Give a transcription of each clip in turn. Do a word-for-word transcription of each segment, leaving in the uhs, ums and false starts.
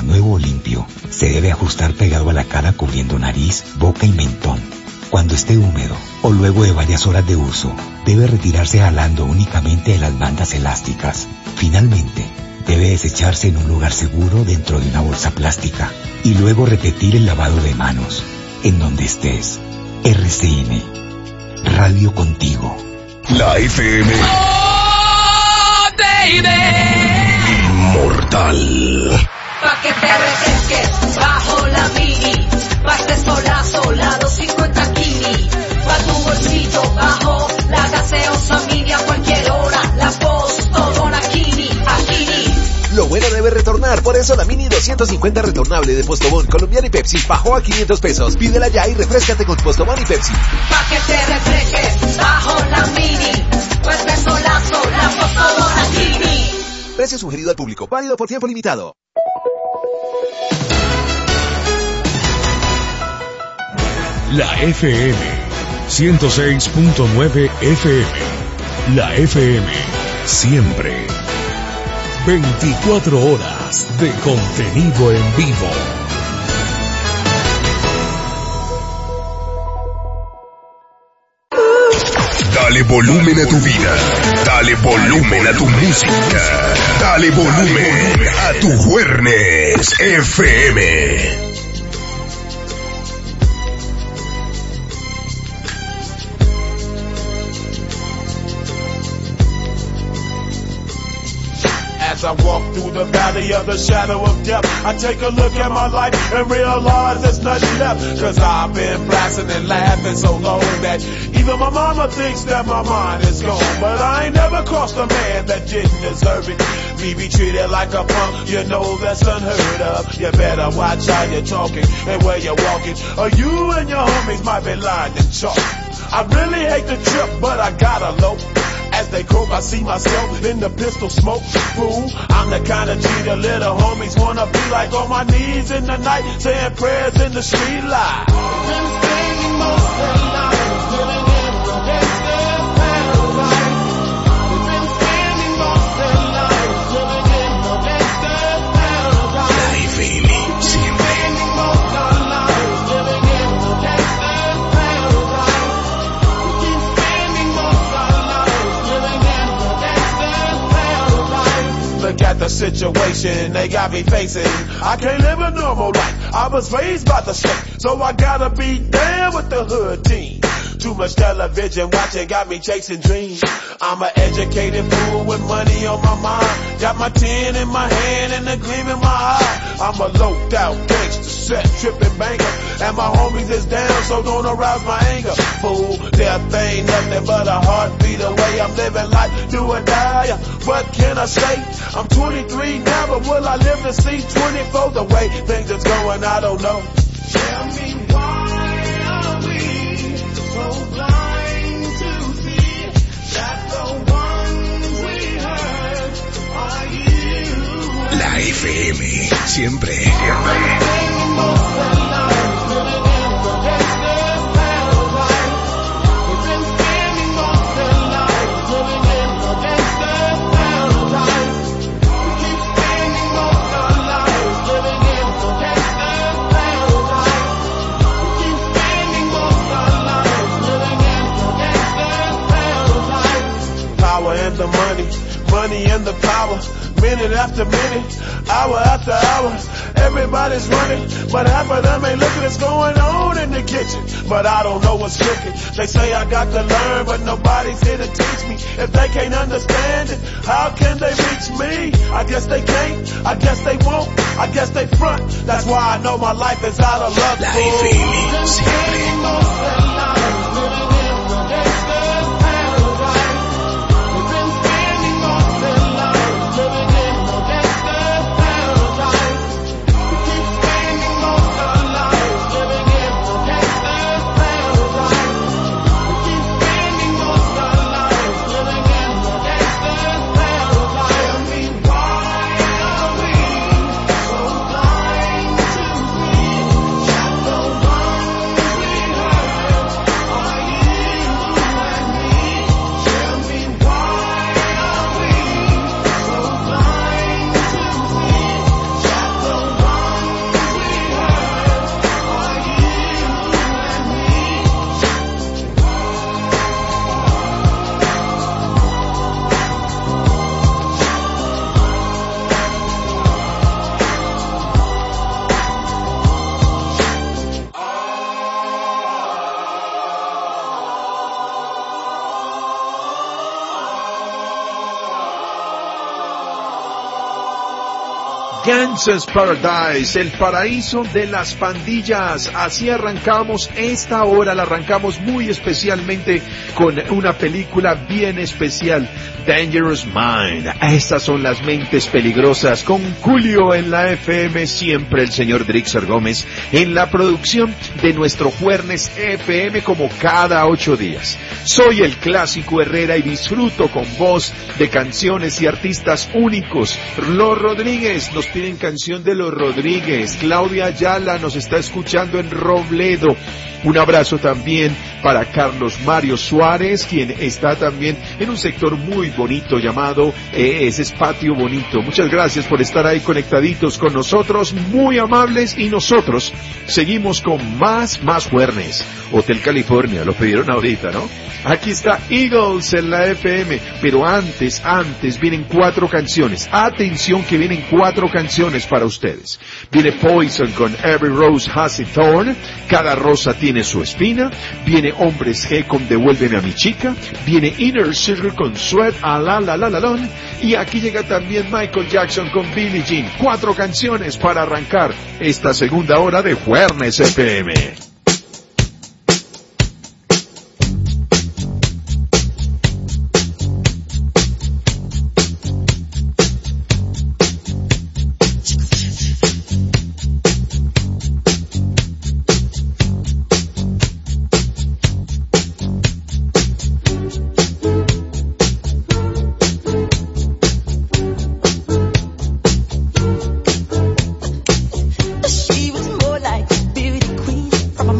nuevo o limpio, se debe ajustar pegado a la cara cubriendo nariz, boca y mentón. Cuando esté húmedo o luego de varias horas de uso, debe retirarse jalando únicamente de las bandas elásticas. Finalmente, debe desecharse en un lugar seguro dentro de una bolsa plástica y luego repetir el lavado de manos en donde estés. R C N, Radio Contigo. La F M. Oh, baby. Inmortal. Pa' que te refresques bajo la mini, pa' este solazo, la doscientos cincuenta Kini, pa' tu bolsito bajo la gaseosa mini a cualquier hora, la post todo la Kini, a Kini. Lo bueno debe retornar, por eso la Mini doscientos cincuenta retornable de Postobón, Colombiana y Pepsi bajó a quinientos pesos. Pídela ya y refrescate con Postobón y Pepsi. Pa' que te refresques bajo la mini, pa' este solazo, la post todo la Kini. Precio sugerido al público, válido por tiempo limitado. La F M ciento seis punto nueve F M. La F M siempre. veinticuatro horas de contenido en vivo. Dale volumen a tu vida. Dale volumen a tu música. Dale volumen a tu Juernes F M. As I walk through the valley of the shadow of death, I take a look at my life and realize there's nothing left. Cause I've been blasting and laughing so long that even my mama thinks that my mind is gone. But I ain't never crossed a man that didn't deserve it. Me be treated like a punk, you know that's unheard of. You better watch how you're talking and where you're walking, or you and your homies might be lying in chalk. I really hate the trip, but I gotta low. As they croak, I see myself in the pistol smoke. Fool, I'm the kind of G the little homies wanna be like, on my knees in the night, saying prayers in the street light. Been spending most of their lives living in the gangster paradise. They've been spending most of their lives living in the gangster paradise. La F M siempre. Spending most of our lives living in the gangster paradise. We keep spending most of our lives living in the gangster paradise. Look at the situation they got me facing. I can't live a normal life. I was raised by the state, so I gotta be down with the hood team. Too much television watching got me chasing dreams. I'm an educated fool with money on my mind. Got my tin in my hand and a gleam in my eye. I'm a loped out gangster, set tripping banker, and my homies is down, so don't arouse my anger. Fool, death ain't nothing but a heartbeat away. I'm living life, do or die. What can I say? I'm twenty-three now, but will I live to see twenty-four? The way things is going, I don't know. Tell me why are we so blind to see that the ones we hurt are you? La F M siempre. Siempre. And the money, money and the power, minute after minute, hour after hour, everybody's running, but half of them ain't looking what's going on in the kitchen, but I don't know what's cooking. They say I got to learn, but nobody's here to teach me. If they can't understand it, how can they reach me? I guess they can't, I guess they won't, I guess they front, that's why I know my life is out of luck. La F M siempre. Gangsta's Paradise, el paraíso de las pandillas. Así arrancamos esta hora, la arrancamos muy especialmente con una película bien especial, Dangerous Mind. Estas son las mentes peligrosas, con Julio en la F M, siempre el señor Drixer Gómez en la producción de nuestro Juernes F M, como cada ocho días. Soy el Clásico Herrera y disfruto con voz de canciones y artistas únicos. Los Rodríguez, nos piden canción de Los Rodríguez. Claudia Ayala nos está escuchando en Robledo. Un abrazo también para Carlos Mario Suárez, quien está también en un sector muy bonito llamado, eh, ese es Patio Bonito. Muchas gracias por estar ahí conectaditos con nosotros, muy amables, y nosotros seguimos con más, más Juernes. Hotel California, lo pidieron ahorita, ¿no? Aquí está Eagles en la F M, pero antes, antes vienen cuatro canciones. Atención que vienen cuatro canciones para ustedes. Viene Poison con Every Rose Has a Thorn, Cada Rosa Tiene Su Espina. Viene Hombres G con Devuélveme a mi Chica. Viene Inner Circle con Sweat a la la la la lon. Y aquí llega también Michael Jackson con Billie Jean. Cuatro canciones para arrancar esta segunda hora de Juernes F M. She was more like a beauty queen from a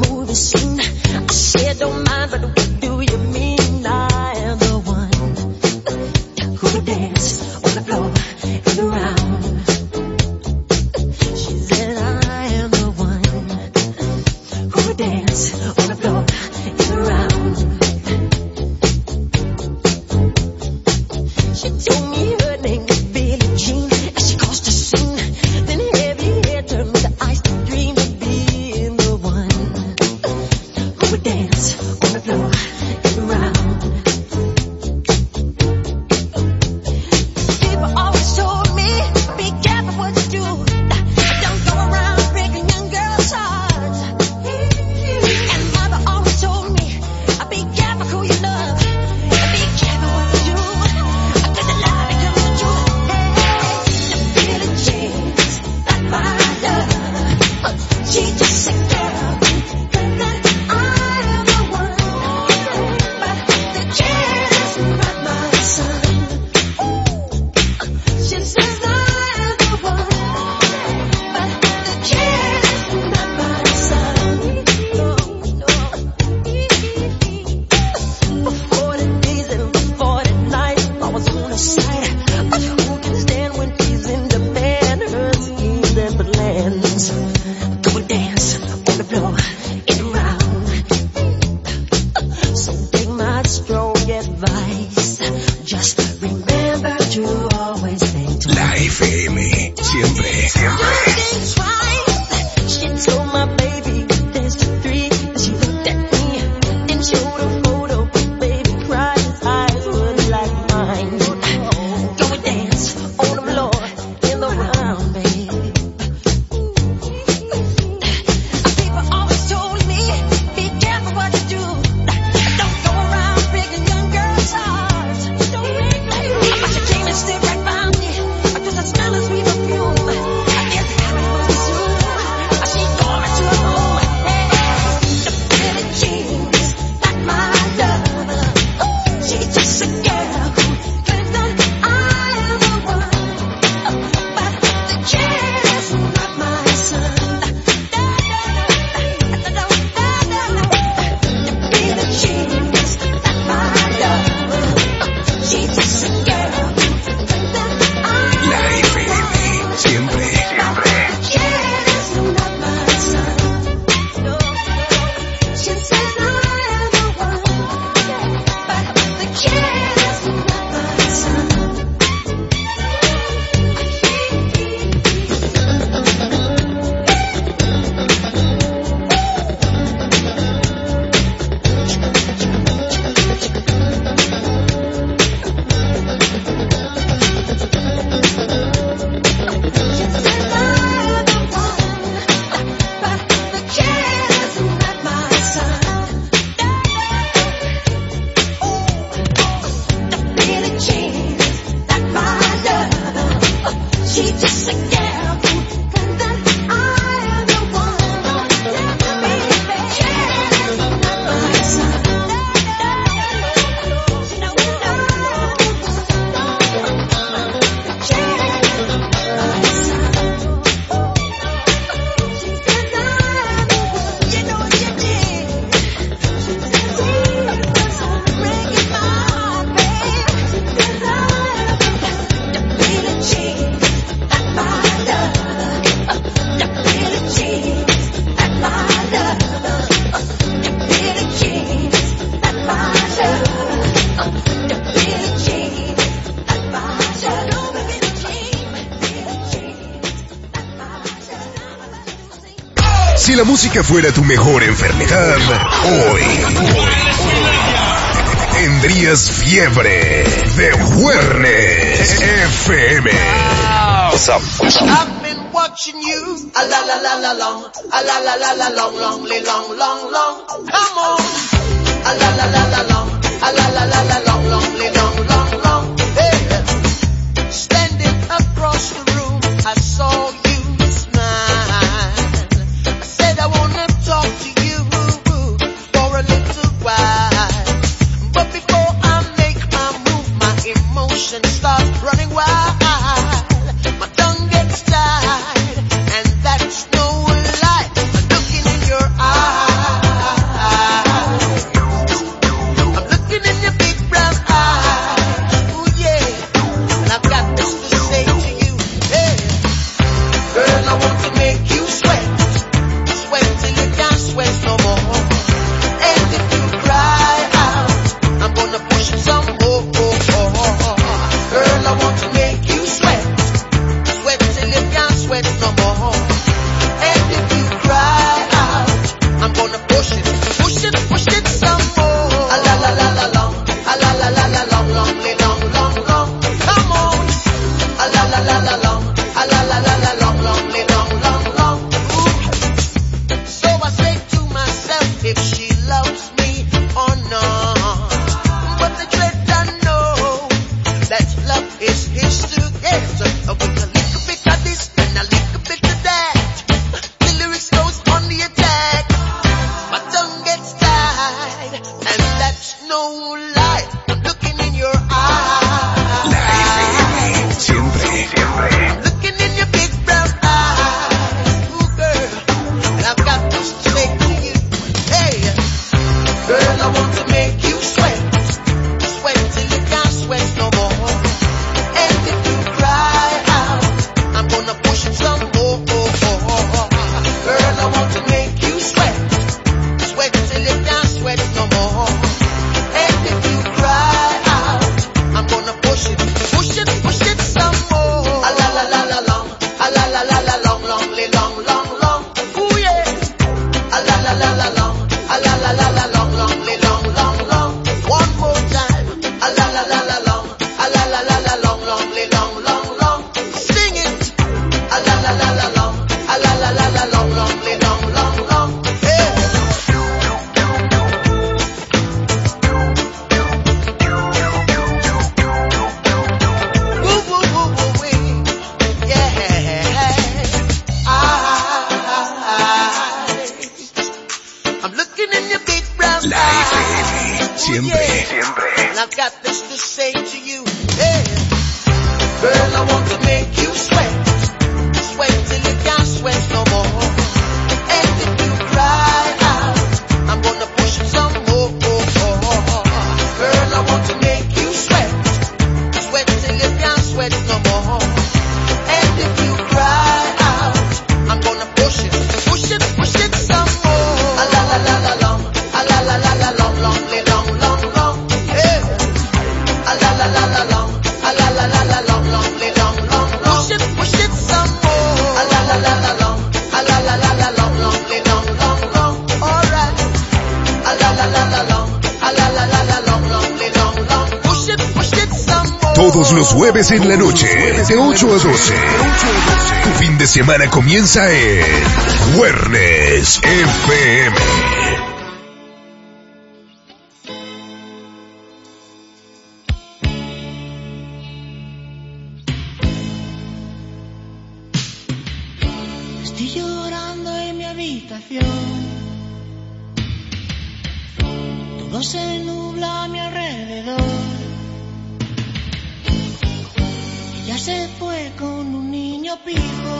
Si la música fuera tu mejor enfermedad, hoy tendrías fiebre de Juernes F M. What's up? What's up? I've been watching you. A la la la la long. A la la la la long, long, long, long, long. Come on. A la la la la long. A la la la la long, long, long, long, long. Hey. Standing across the room, I saw you smile. I said I wanna talk to you for a little while. But before I make my move, my emotions start running wild. My tongue gets tied, and that's no lie. I'm looking in your eyes. I'm looking in your big brown eyes. Ooh yeah, and I've got this to say to you. Hey, girl, I want to make you sweat, sweat till you can't sweat no more. And if you cry out, I'm gonna push it some more. Girl, I want to make you sweat, sweat till you can't sweat no more. And if you cry out, I'm gonna push it, push it, push it some more. A la la la la long, a la la la la long, long, long, long, long. Come on. A la la la la long, a la la la la long, long, long, long, long. Ooh. So I say to myself, if she loves me or not. But the dread I know that love is his to get. With a little bit of this and a little bit of that, the lyrics goes on the attack. My tongue gets tied, and that's no lie. I'm looking in your eyes. La F M, siempre, siempre. I'm looking in your big brown eyes. Ooh, girl, and I've got this to say to you. Hey, girl, I want to make you sweat, sweat till you can't sweat no more. And if you cry out, I'm gonna push it some more. Girl, I want to make you sweat, sweat till you can't sweat no more. And if you cry out, I'm gonna push it, push it, push it some more. A la la la la long, a la la la la long, long, long, long, long. Ooh yeah. A la la la la long, a la la la la long, long, long, long, long. One more time. A la la la la long, a la la la la long, long, long, long, long. Sing it. A la la la la long, a la la la la long, long, long, long, long. Yeah. Woo woo woo woo wee. Yeah. I, I'm looking in your big brown La eyes. F M, siempre, Yeah. siempre. And I've got this to say to you. Hey, girl, I want to make you sweat, sweat till you can't sweat no more. And if you cry out, I'm gonna push it some more. Girl, I want to make you sweat, sweat till you can't sweat no more. And if you cry out, I'm gonna push it, push it, push it some more. A la la la la long, a la la la la long, long, long, long, long. Yeah. A la la la la long, a la la la la long, long, long, long, long. Push it, push it some more. A la la la la long, a la la la la long, long, long, long, long. All right. A la la la la long, a la la la la long, long, long, long. Push it, push it some more. Todos los jueves en la noche, de ocho a doce. Tu fin de semana comienza en Juernes F M. Estoy llorando en mi habitación. Todo se nubla a mi alrededor. Ella se fue con un niño pijo.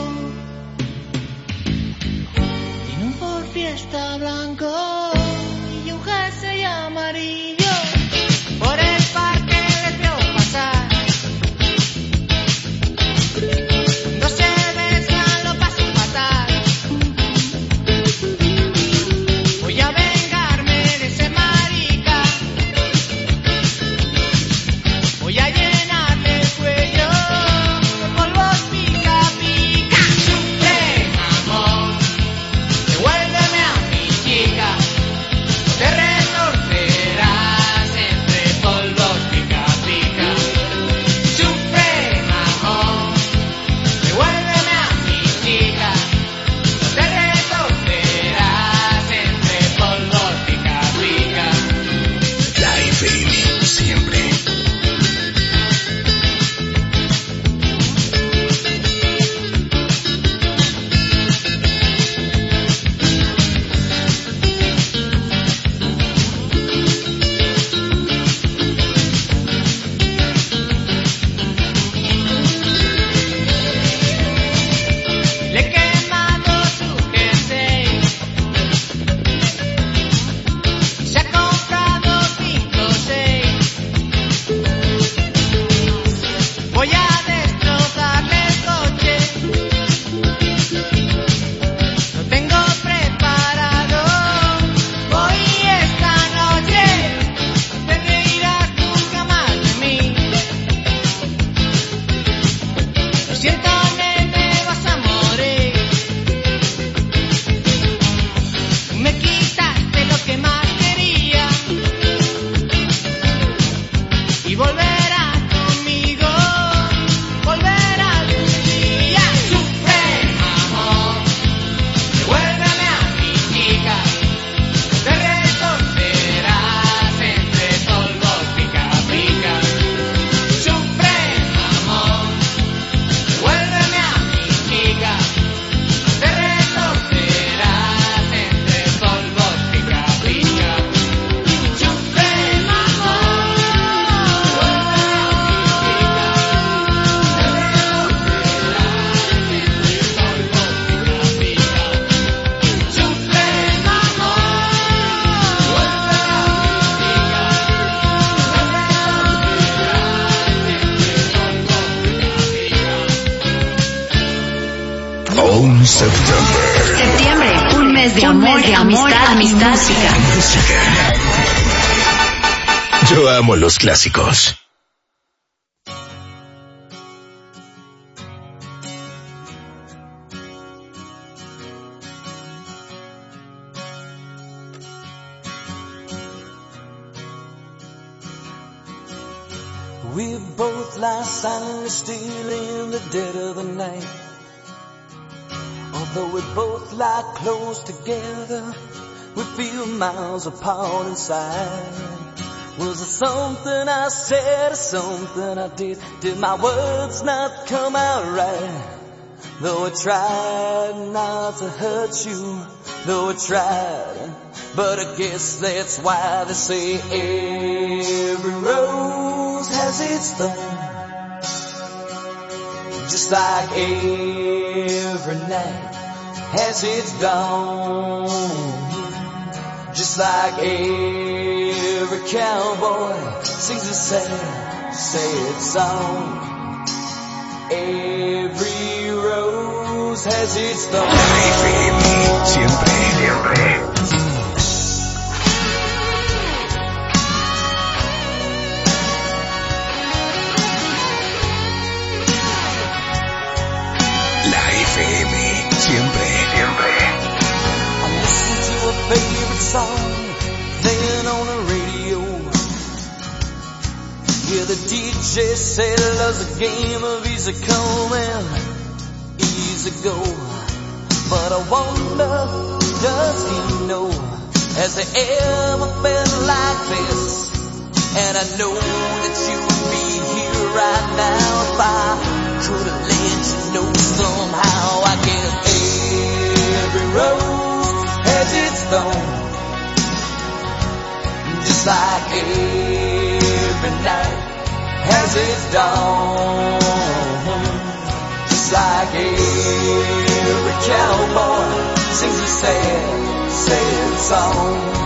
Tiene un Ford Fiesta blanco y un jersey amarillo. Por el parque les veo pasar. No se besan, lo paso fatal. Voy a vengarme de ese marica. Voy a llenarle el cuello de polvos pica pica. Sufre, amor, te vuelve September. Septiembre, un mes de amor, de amor, amistad, música. Música. Yo amo los clásicos. We both lie silently still in the dead of the night. Although we both lie close together, we feel miles apart inside. Was it something I said or something I did? Did my words not come out right? Though I tried not to hurt you, though I tried, but I guess that's why they say every rose has its thorn. Just like every night has its dawn. Just like every cowboy sings a sad, sad song. Every rose has its thorn. Siempre, siempre. Siempre, siempre. I listen to a favorite song playing on the radio. Yeah, the D J said love's a game of easy come and easy go. But I wonder, does he know? Has there ever been like this? And I know that you would be here right now if I could have let you know somehow. I guess every rose has its thorn, just like every night has its dawn. Just like every cowboy sings a sad, sad song.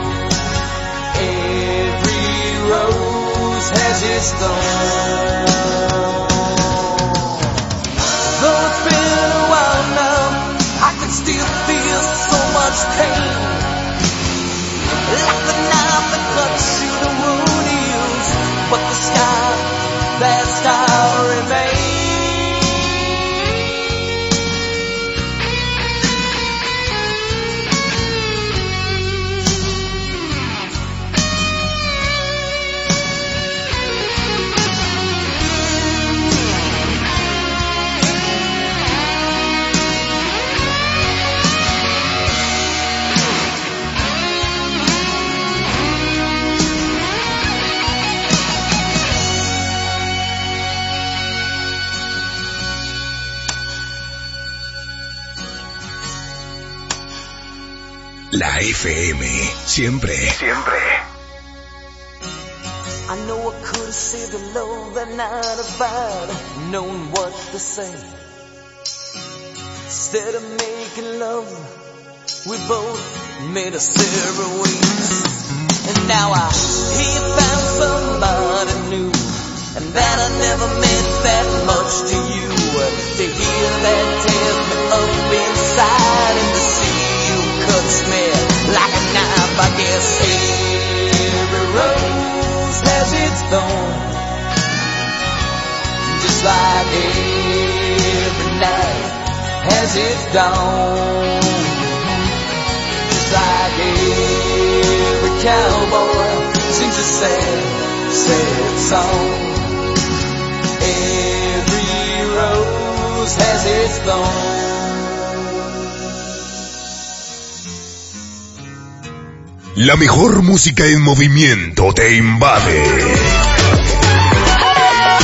Every rose has its thorn. Though it's been a while now, I can still feel so much pain. Like the knife that cuts you, the wound heals, but the scar, that scar remains. La F M, siempre, siempre. I know I could have saved the love that night if I'd known what to say. Instead of making love, we both made a separate ways. And now I hear you found somebody new, and that I never meant that much to you. To hear that tears me up inside, and to see you cuts me like a knife. I guess every rose has its thorn, just like every night has its dawn. Just like every cowboy sings a sad, sad song. Every rose has its thorn. La mejor música en movimiento te invade.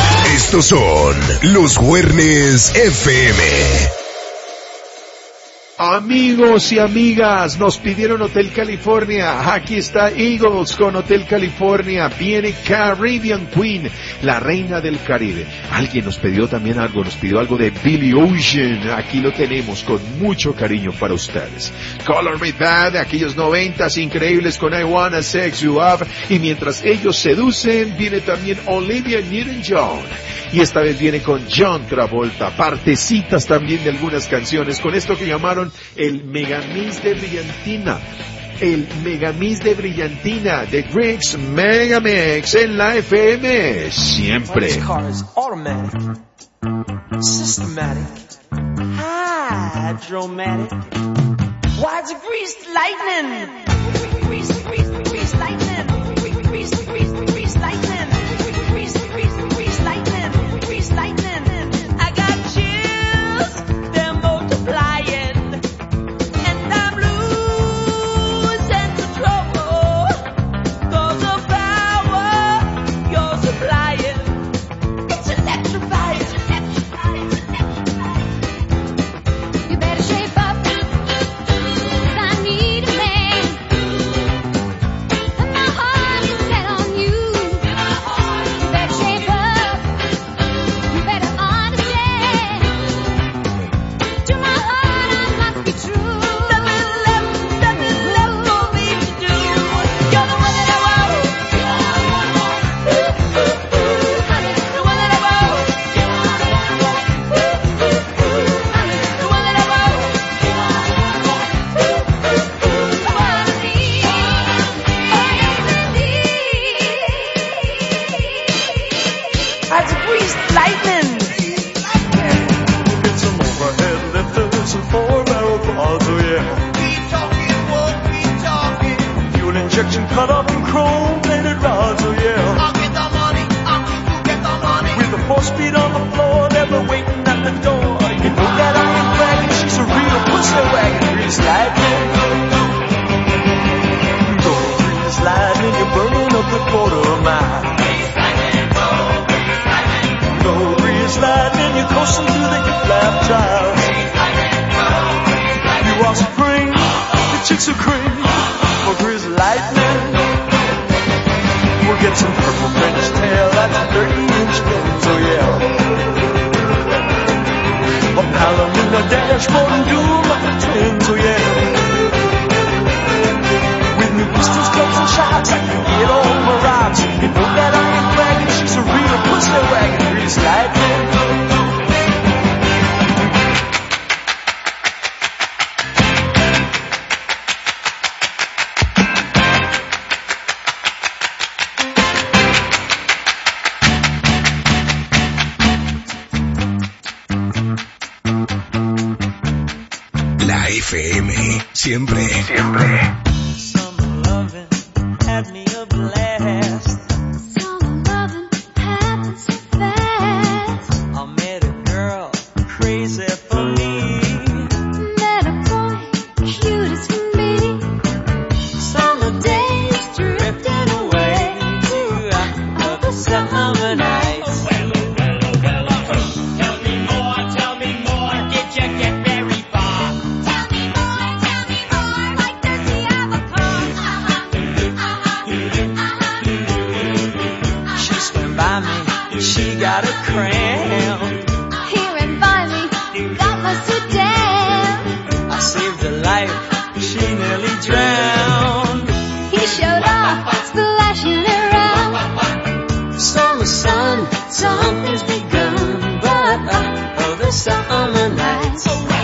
Estos son los Juernes F M. Amigos y amigas, nos pidieron Hotel California. Aquí está Eagles con Hotel California. Viene Caribbean Queen, la reina del Caribe. Alguien nos pidió también algo, nos pidió algo de Billy Ocean. Aquí lo tenemos con mucho cariño para ustedes. Color Me Bad, de aquellos noventas increíbles con I Wanna Sex You Up. Y mientras ellos seducen, viene también Olivia Newton-John. Y esta vez viene con John Travolta. Partecitas también de algunas canciones con esto que llamaron el Megamix de Brillantina. El Megamix de Brillantina de Griggs Megamix en la F M. Siempre. This car is automatic, systematic, hydromatic. Why, it's a greased lightning. Greased, greased, greased lightning. Greased, greased, greased lightning. Greased, greased, greased lightning. Greased lightning. I got chills, they're multiplying, and I'm losing control. 'Cause the power you're supplying, it's electrifying. You better shape up, 'cause I need a man, and my heart is set on you. You better shape up, you better understand. To my heart I must be true. Nothing left, nothing left for me to do. You're the one that I want. The one that I want. The one that I want. That's a greased lightning. Get some overhead lifters and four-barrel quads, oh yeah. Keep talking, won't keep talking. Fuel injection cut up in chrome-plated rods, oh yeah. I'll get the money, I'll get the money. With the four-speed on the floor, never waiting at the door. You know that iron wagon, she's a real pussy wagon. Grease lightning. Go grease lightning, you're burning up the quarter mile. Go grease lightning, you're coasting through the hip lap trials. You are supreme, the chicks are cream for grease lightning. We'll get some purple French tail, that's thirty inch fins, oh yeah. A Palomino dashboard and dual muffin twins, oh yeah. With new pistols, clubs and shots, I can get all my rocks. You know that iron wagon, she's a real pussy wagon, grease lightning. La F M, siempre, siempre. Summer loving had me a blast. Summer loving happens so fast. I met a girl crazy for me. Met a boy cute as can be. Summer days drifting away to other summer nights. Tell me more, tell me more, did you get very far? Tell me more, tell me more. Like does he have a car? Uh-huh, uh-huh, uh-huh. She swam by me, she got a cramp. Here and by me, that must have damn. I saved her life, she nearly drowned. He showed up, splashing around. Summer sun, something's begun, but uh, other summer nights. Tell me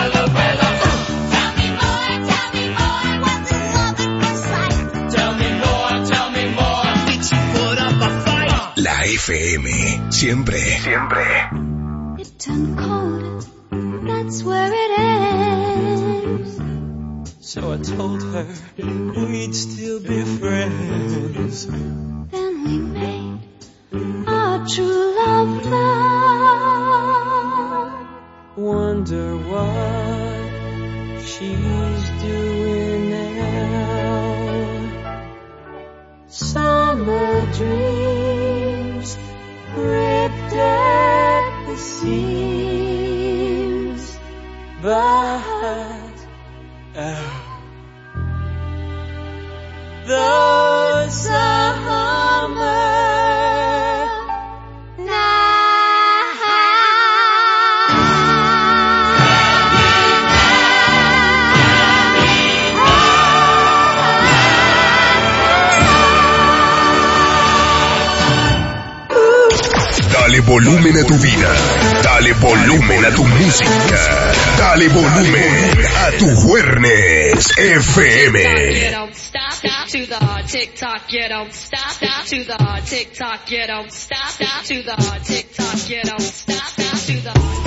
more, tell me more. What's this other sight? Tell me more, tell me more, did you put up a fight? La F M, siempre, siempre. It turned cold, that's where it ends. So I told her we'd still be friends. Then we made our true love love. Wonder what she's doing now. Summer dreams ripped at the seams by The summer Dale volumen a tu vida. Dale volumen a tu música. Dale volumen a tu Juernes F M. You don't stop, stop to the tick tock. You don't stop, stop to the tick tock. You don't stop, stop to the tick tock. You don't stop, stop to the tick tock.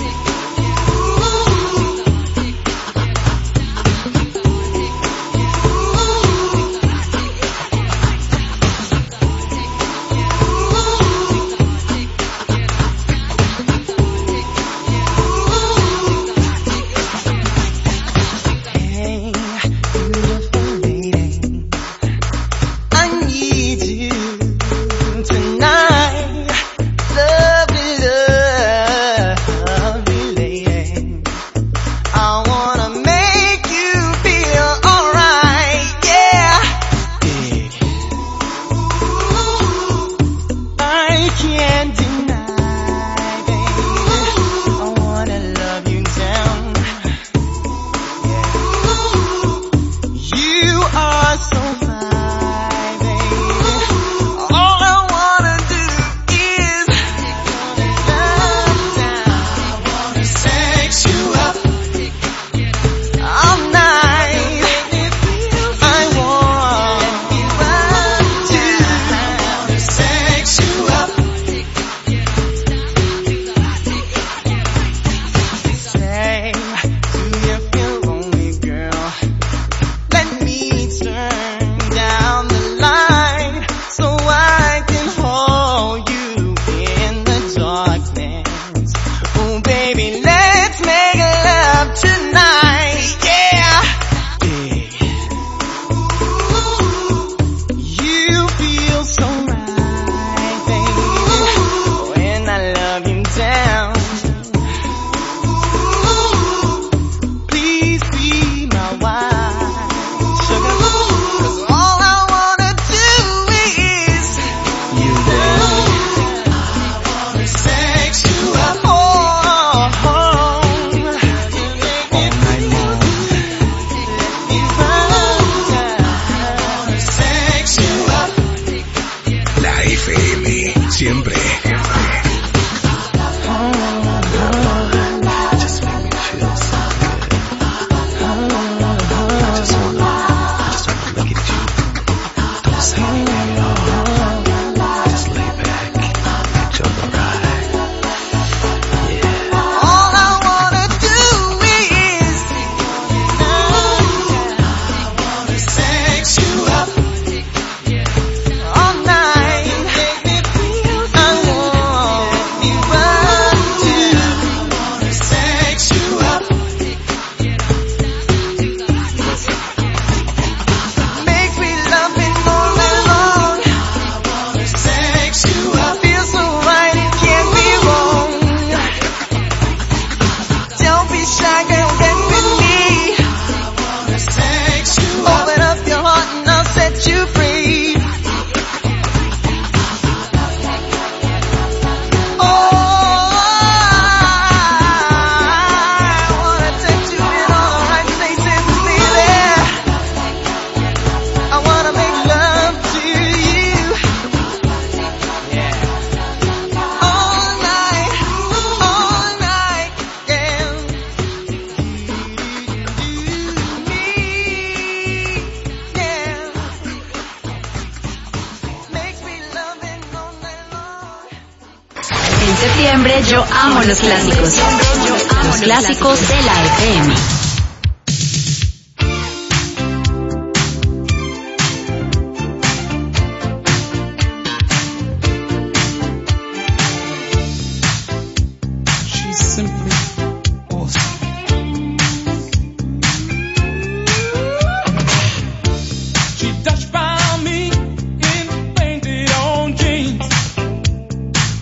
septiembre yo amo los clásicos. Los clásicos de la F M.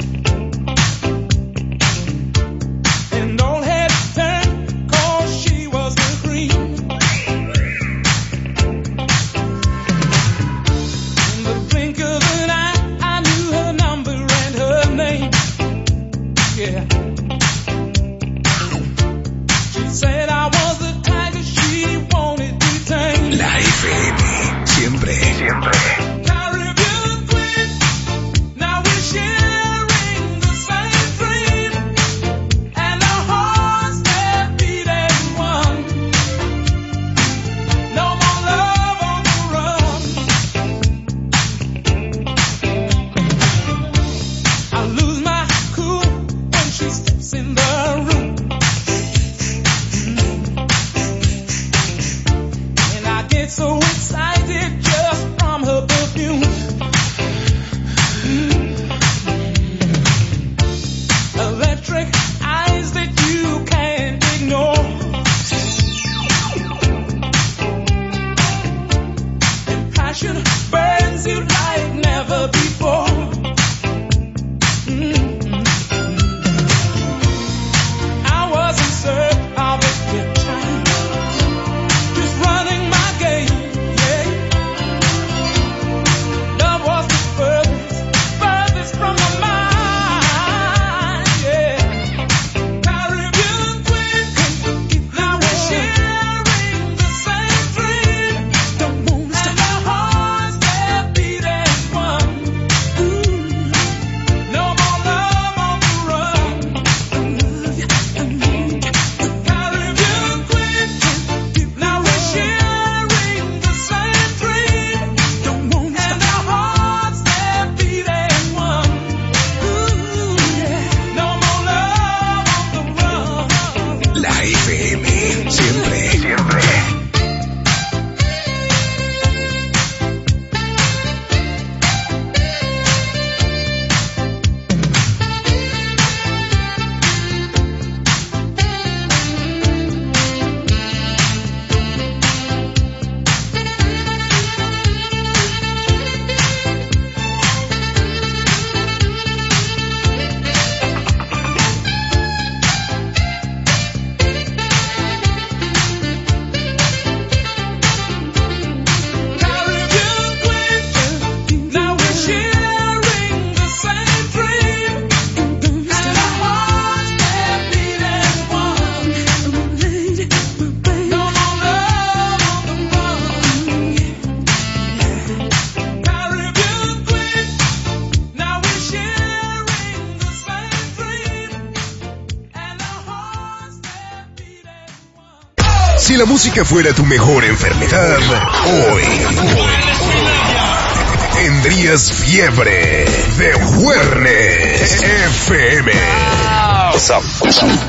She was siempre. So excited just from her perfume. Mm. Electric eyes that you can't ignore. And passion burns you like never before. Mm. I was in search of a good time, just running my Si la música fuera tu mejor enfermedad, hoy, hoy tendrías fiebre de Juernes F M. What's up? What's up?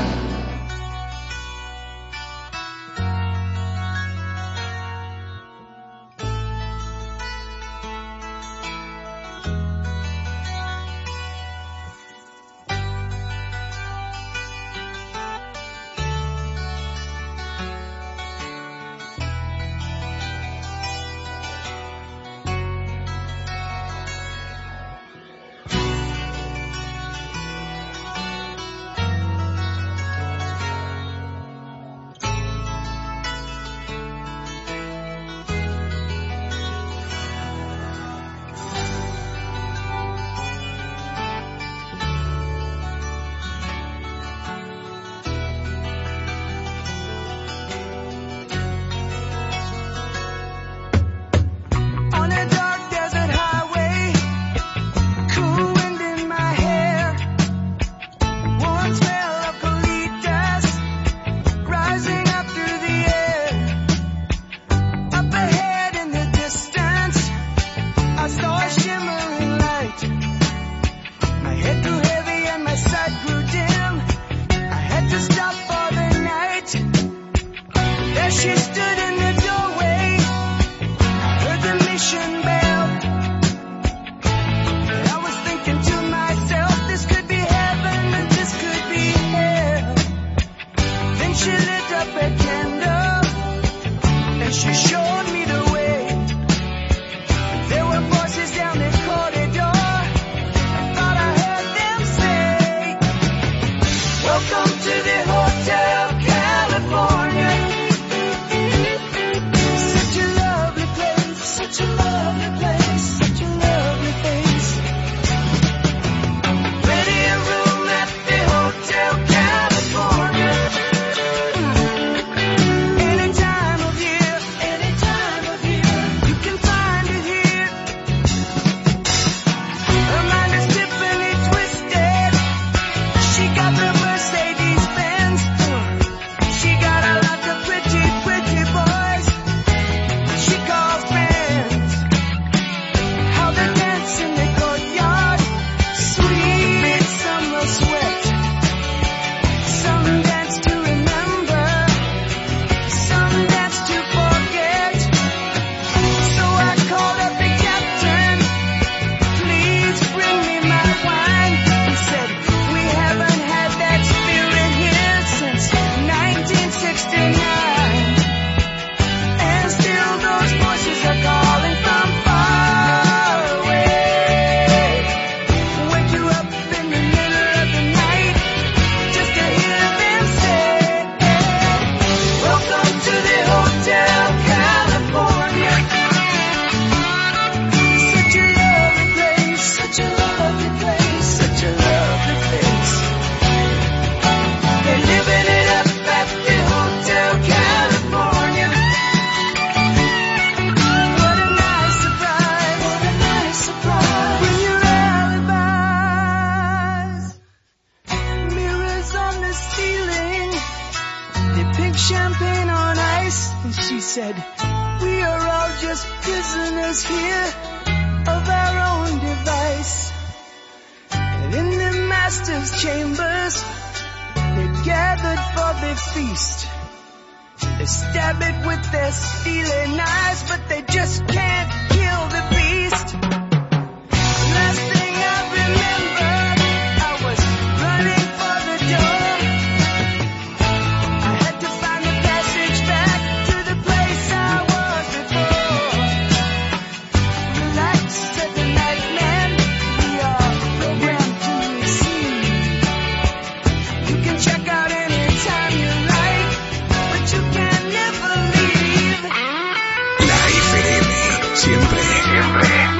We are all just prisoners here of our own device. And in the master's chambers, they're gathered for the feast. They stab it with their steely knives, but they just can't kill the beast. Last thing I remember, I was running for the door. I had to find the passage back to the place I was before. Relax, said the night man, we are programmed to receive. You can check out anytime you like, but you can never leave. La F M, siempre, siempre.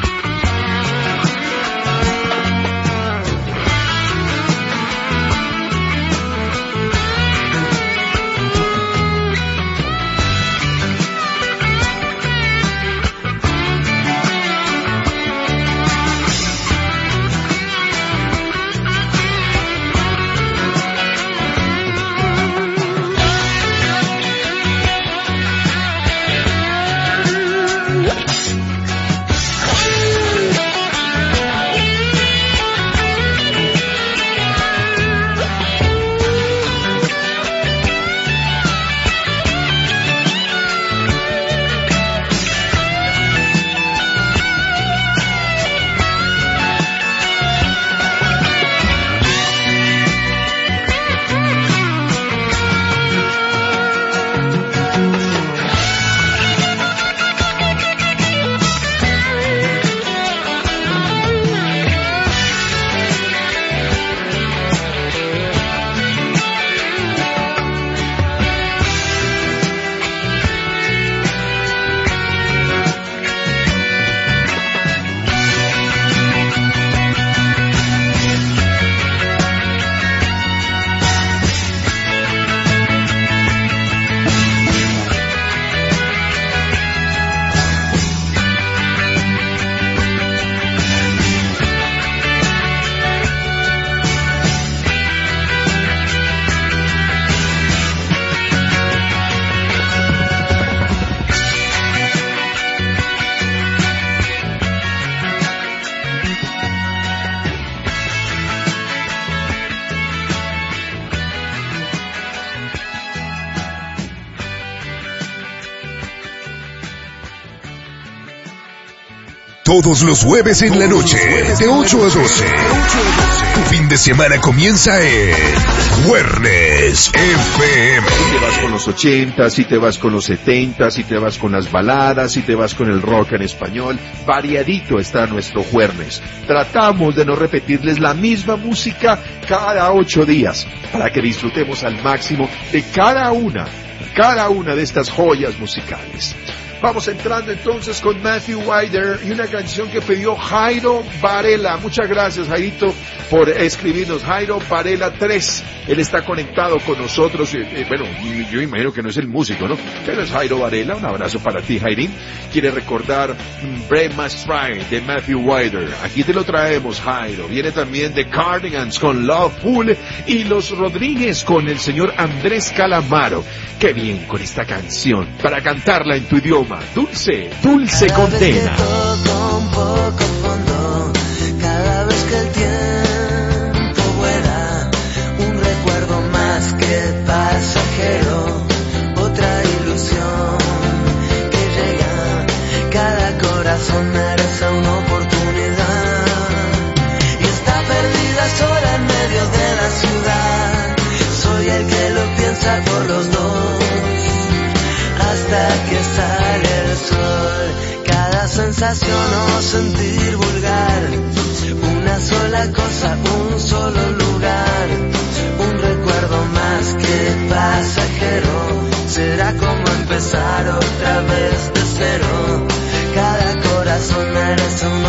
Todos los jueves en la noche, de ocho a doce. Tu fin de semana comienza en Juernes F M. Si te vas con los ochenta, si te vas con los setenta, si te vas con las baladas, si te vas con el rock en español, variadito está nuestro Juernes. Tratamos de no repetirles la misma música cada ocho días, para que disfrutemos al máximo de cada una, cada una de estas joyas musicales. Vamos entrando entonces con Matthew Wider y una canción que pidió Jairo Varela. Muchas gracias, Jairito, por escribirnos. Jairo Varela tres. Él está conectado con nosotros. Eh, eh, bueno, yo, yo imagino que no es el músico, ¿no? Pero es Jairo Varela. Un abrazo para ti, Jairín. Quiere recordar Brave Must Try de Matthew Wider. Aquí te lo traemos, Jairo. Viene también The Cardigans con Love Pool y Los Rodríguez con el señor Andrés Calamaro. Qué bien con esta canción para cantarla en tu idioma. Dulce, dulce condena. Con poco fondo, cada vez que el tiempo vuela, un recuerdo más que pasajero, otra ilusión que llega, cada corazón merece una oportunidad y está perdida sola en medio de la ciudad. Soy el que lo piensa por los dos hasta que sale el sol. Cada sensación o sentir vulgar, una sola cosa, un solo lugar, un recuerdo más que pasajero. Será como empezar otra vez de cero. Cada corazón merece una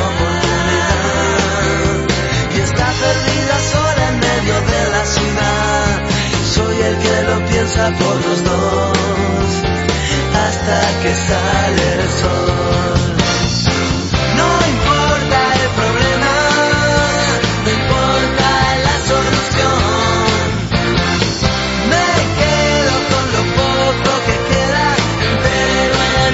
oportunidad y está perdida sola en medio de la ciudad. Soy el que lo piensa por los dos hasta que sale el sol. No importa el problema, no importa la solución. Me quedo con lo poco que queda, pero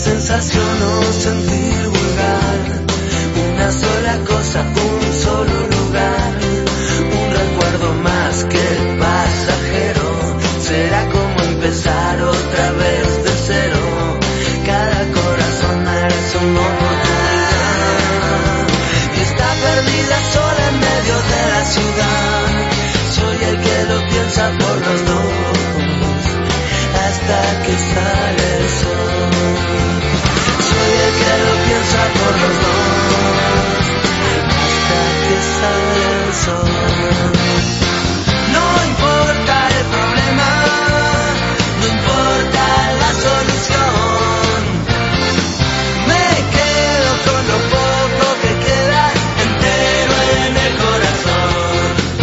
sensación o sentir vulgar. Una sola cosa, un solo lugar. Un recuerdo más que pasajero. Será como empezar otra vez de cero. Cada corazón merece una oportunidad. Y está perdida sola en medio de la ciudad. Soy el que lo piensa por los dos hasta que sale el sol. Soy el que lo piensa por los dos hasta que sale el sol. No importa el problema, no importa la solución. Me quedo con lo poco que queda entero en el corazón.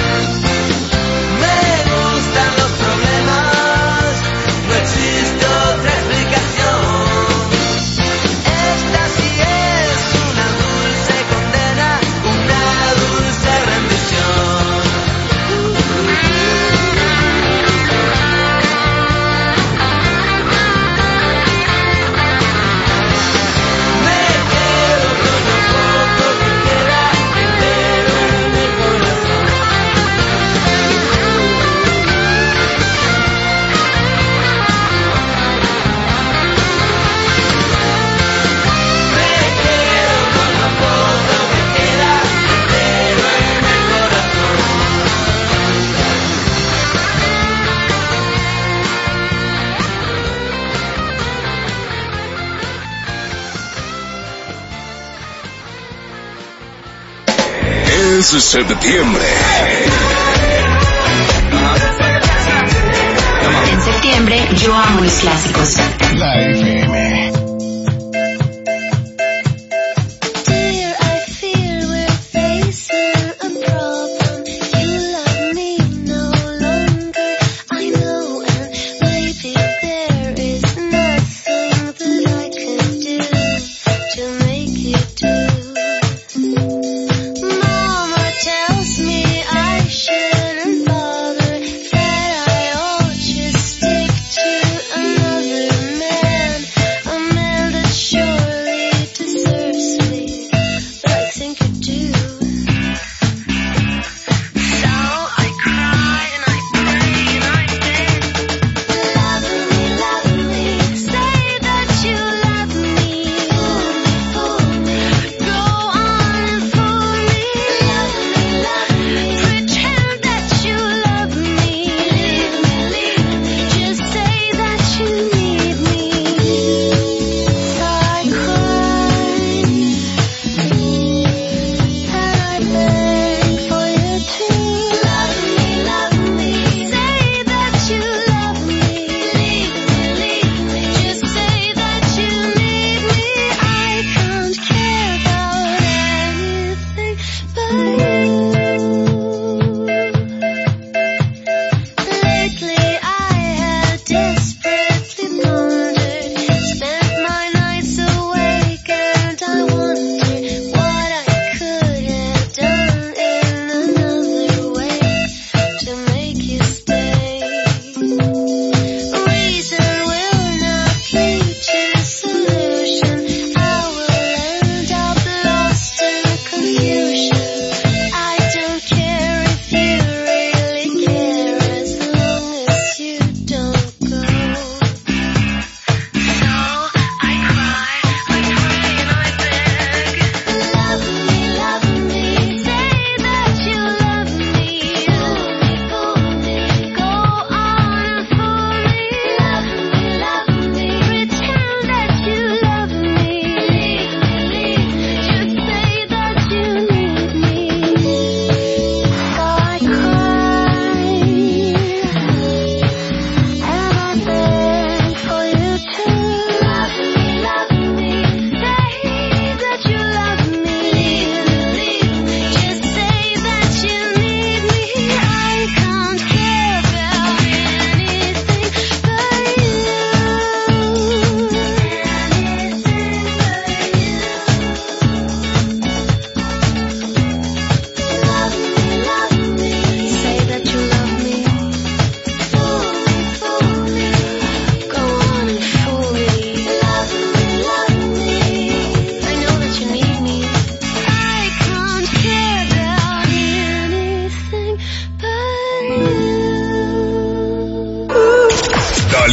Me gustan los problemas, no existe otra explicación. Esta sí es una dulce condena, una dulce rendición. Me quedo con lo poco que queda entero en el corazón. Me quedo con lo poco que queda entero en el corazón. Es septiembre. En septiembre, yo amo los clásicos. La F M. Dear, I fear we're facing a problem. You love me no longer, I know, and maybe there is nothing that I can do to make you do. Mama tells me I shouldn't bother, that I ought just stick to another man.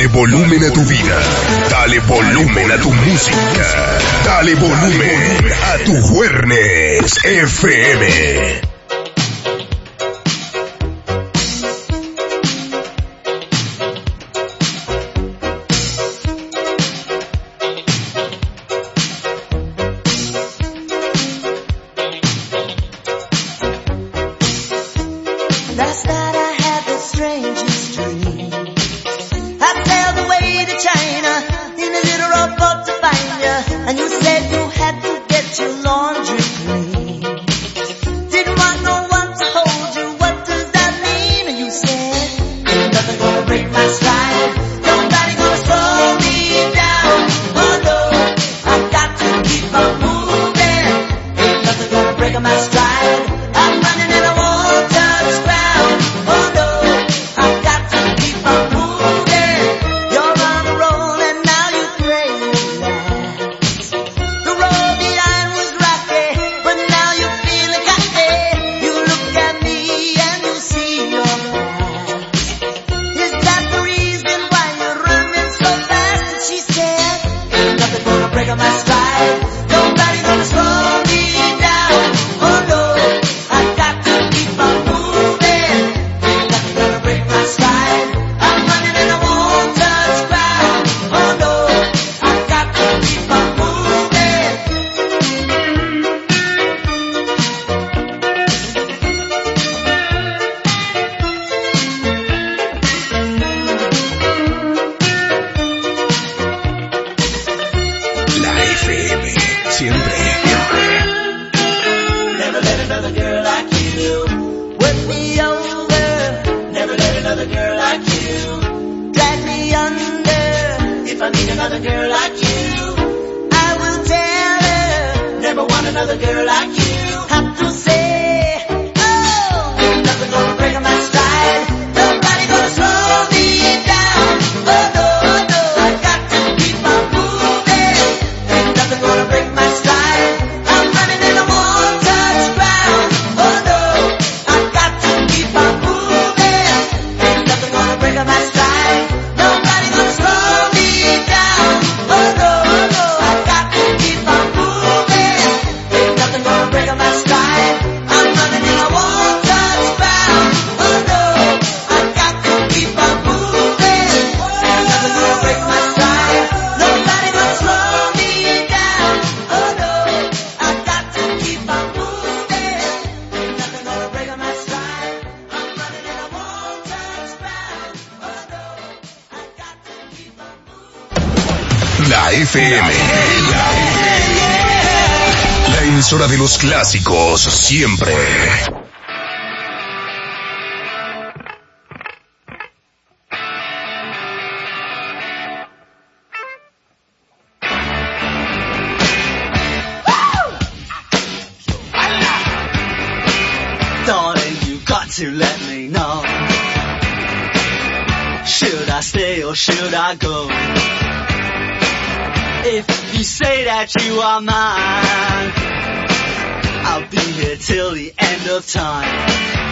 volumen a tu vida. Dale volumen a tu música. Dale volumen a tu Juernes F M. Last night I had the strangest dream. I sailed away to China in a little rowboat to find you, and you said you had to get your laundry clean. Didn't want no one to hold you. What does that mean? And you said, ain't nothing gonna break my stride. Nobody gonna slow me down. Oh no, I've got to keep on moving. Ain't nothing gonna break my stride. I'm running and I won't touch ground. Oh no, I've got to keep on moving. You're on a roll and now you pray relax. The road behind was rocky, but now you're feeling cocky. You look at me and you see your past. Is that the reason why you're running so fast? And she said, ain't nothing gonna break my stride. Nobody gonna slow me down. Oh no, I've got to keep on moving. Ain't nothing gonna break my stride. I'm running and I won't touch ground. Oh no, I've got to keep on moving. La F M, siempre. Never let another girl like you work me over. Never let another girl like you drag me under. If I meet another girl like you, I will tell her. Never want another girl like you. Have to say, oh, ain't nothing gonna break my stride. Nobody gonna slow me down. Oh no, oh no, I got to keep on moving. Ain't nothing gonna break my stride. I'm running and I won't touch ground. Oh no, I've got to keep on moving. Ain't nothing gonna break my stride. Nobody gonna slow me down. Oh no, oh no, I've got to keep on moving. Ain't nothing gonna break my stride. I'm running and I won't touch ground. Oh no, I've got to keep on moving. Ain't nothing gonna break my stride. Nobody gonna slow me down. Oh no, I've got to keep on moving. Ain't nothing gonna break my stride. I'm running and I won't touch ground. Oh no, I've got to keep on moving. La F M. La emisora de los clásicos, siempre. Darling, you got to let me know. Should I stay or should I go? If you say that you are mine, I'll be here till the end of time.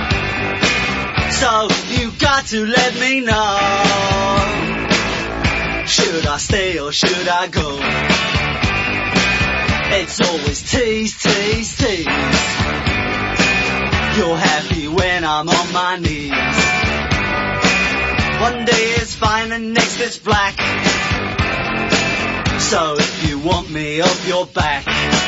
So you got to let me know. Should I stay or should I go? It's always tease, tease, tease. You're happy when I'm on my knees. One day is fine and next is black. So if you want me off your back,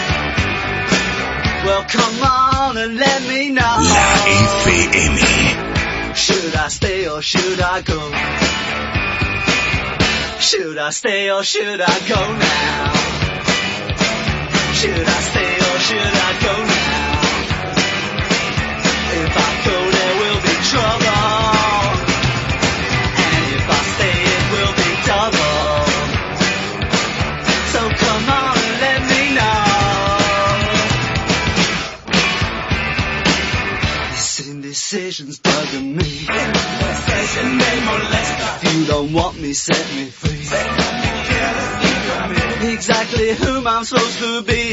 well come on and let me know. La F M. Should I stay or should I go? Should I stay or should I go now? Should I stay or should I go now? If I go there will be trouble, and if I stay it will be double. So come on and let me know. This indecision's bugging me. If you don't want me, set me free. Exactly whom I'm supposed to be.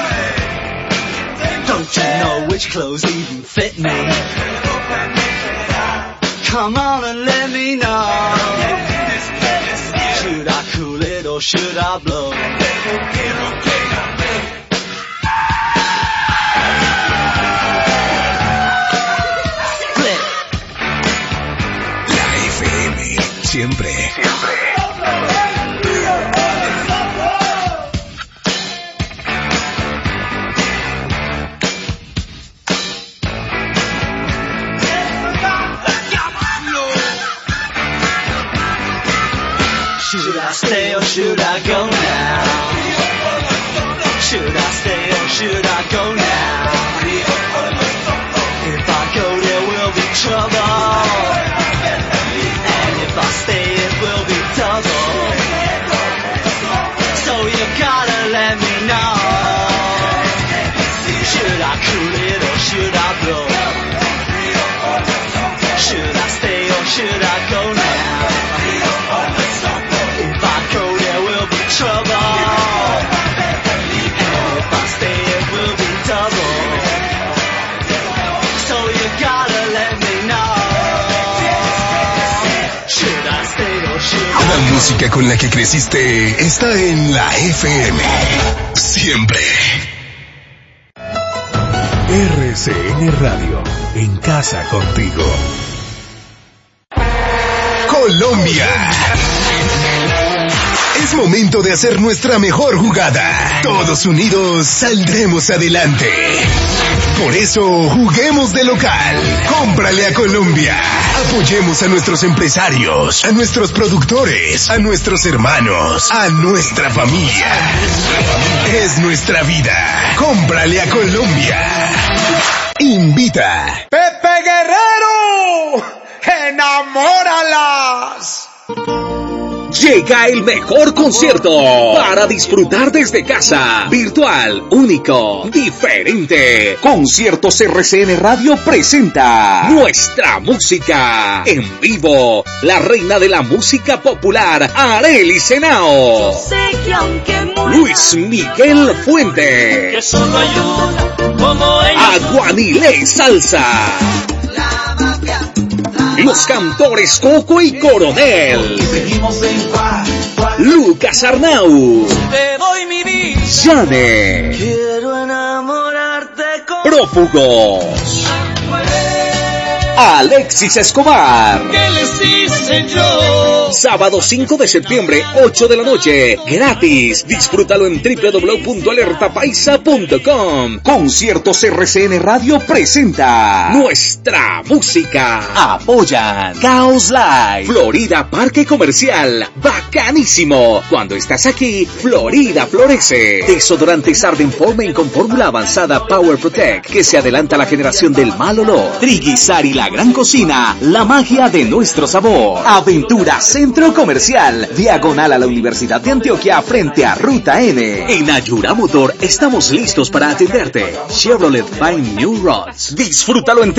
Don't you know which clothes even fit me? Come on and let me know. or should I blow? Flip. La F M, siempre, siempre. Should I stay or should I go now? Should I stay or should I go now? If I go there will be trouble, and if I stay it will be double. So you gotta let me know. Should I cool it or should I blow? Should I stay or should I go now? If I go there will be trouble, and if I stay it will be double. So you gotta let me know. Should I stay or should I? La música con la que creciste está en la F M. Siempre. R C N Radio, en casa contigo. Colombia. Es momento de hacer nuestra mejor jugada. Todos unidos saldremos adelante. Por eso, juguemos de local. Cómprale a Colombia. Apoyemos a nuestros empresarios, a nuestros productores, a nuestros hermanos, a nuestra familia. Es nuestra vida. Cómprale a Colombia. Invita. Pepe Guerrero, enamóralas. Llega el mejor concierto para disfrutar desde casa. Virtual, único, diferente. Conciertos R C N Radio presenta nuestra música en vivo. La reina de la música popular, Arely Senao. Luis Miguel Fuente. Que solo hay una como ella. Aguanilé Salsa. Los cantores Coco y Coronel. Lucas Arnau. Te doy mi vida. Yane. Quiero enamorarte con Prófugos. Alexis Escobar. ¿Qué les hice yo? Sábado cinco de septiembre, ocho de la noche. Gratis. Disfrútalo en doble u doble u doble u punto alerta paisa punto com. Conciertos R C N Radio presenta nuestra música. Apoyan Caos Live. Florida Parque Comercial. Bacanísimo. Cuando estás aquí, Florida florece. Desodorantes Ardenformen con fórmula avanzada Power Protect, que se adelanta a la generación del mal olor. Triguizar y la gran cocina. La magia de nuestro sabor. Aventura Centro Comercial. Diagonal a la Universidad de Antioquia frente a Ruta N. En Ayura Motor estamos listos para atenderte. Chevrolet Fine New Rods. Disfrútalo en